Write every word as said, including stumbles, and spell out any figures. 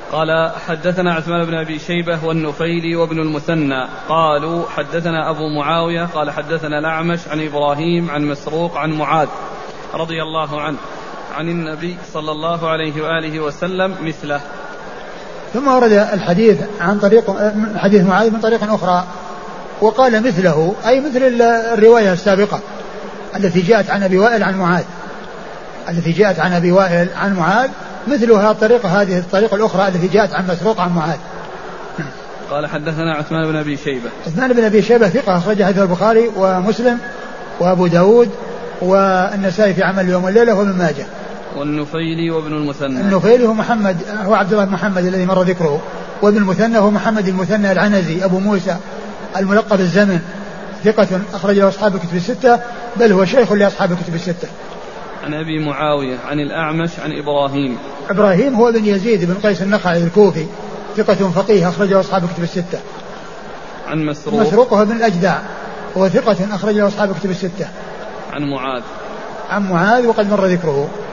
قال حدثنا عثمان بن أبي شيبة والنفيلي وابن المثنى قالوا حدثنا أبو معاوية قال حدثنا الأعمش عن إبراهيم عن مسروق عن معاذ رضي الله عنه عن النبي صلى الله عليه وآله وسلم مثله. ثم ورد الحديث عن طريق حديث معاذ من طريق أخرى وقال مثله أي مثل الرواية السابقة التي جاءت عن أبي وائل عن معاذ التي جاءت عن أبي وائل عن معاذ مثلها الطريقة هذه الطريقة الأخرى التي جاءت عن مسروق عن معاذ. قال حدثنا عثمان بن أبي شيبة. عثمان بن أبي شيبة ثقة أخرج حديث البخاري ومسلم وأبو داود والنسائي في عمل اليوم والليلة وابن ماجه. والنفيلي وابن المثنى. النفيلي هو محمد هو عبد الله محمد الذي مر ذكره. وابن المثنى هو محمد المثنى العنزي أبو موسى الملقب الزمن ثقة أخرج له أصحاب الكتب الستة بل هو شيخ لأصحاب الكتب الستة. عن أبي معاوية عن الأعمش عن إبراهيم. إبراهيم هو بن يزيد بن قيس النخعي الكوفي ثقة فقيه أخرجه أصحاب الكتب الستة. عن مسروق. مسروق هو بن الأجدع هو ثقة أخرجه أصحاب الكتب الستة. عن معاذ. عن معاذ وقد مر ذكره.